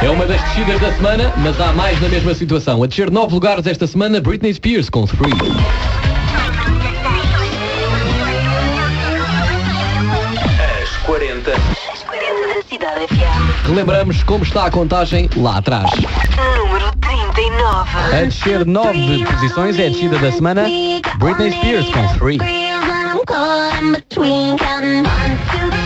É uma das descidas da semana, mas há mais na mesma situação. A descer 9 lugares esta semana, Britney Spears com Free. As 40 da Cidade FM. Relembramos como está a contagem lá atrás. Número 39. A descer 9 posições é a descida da semana, Britney Spears com Free. I'm caught in between, counting 1, 2,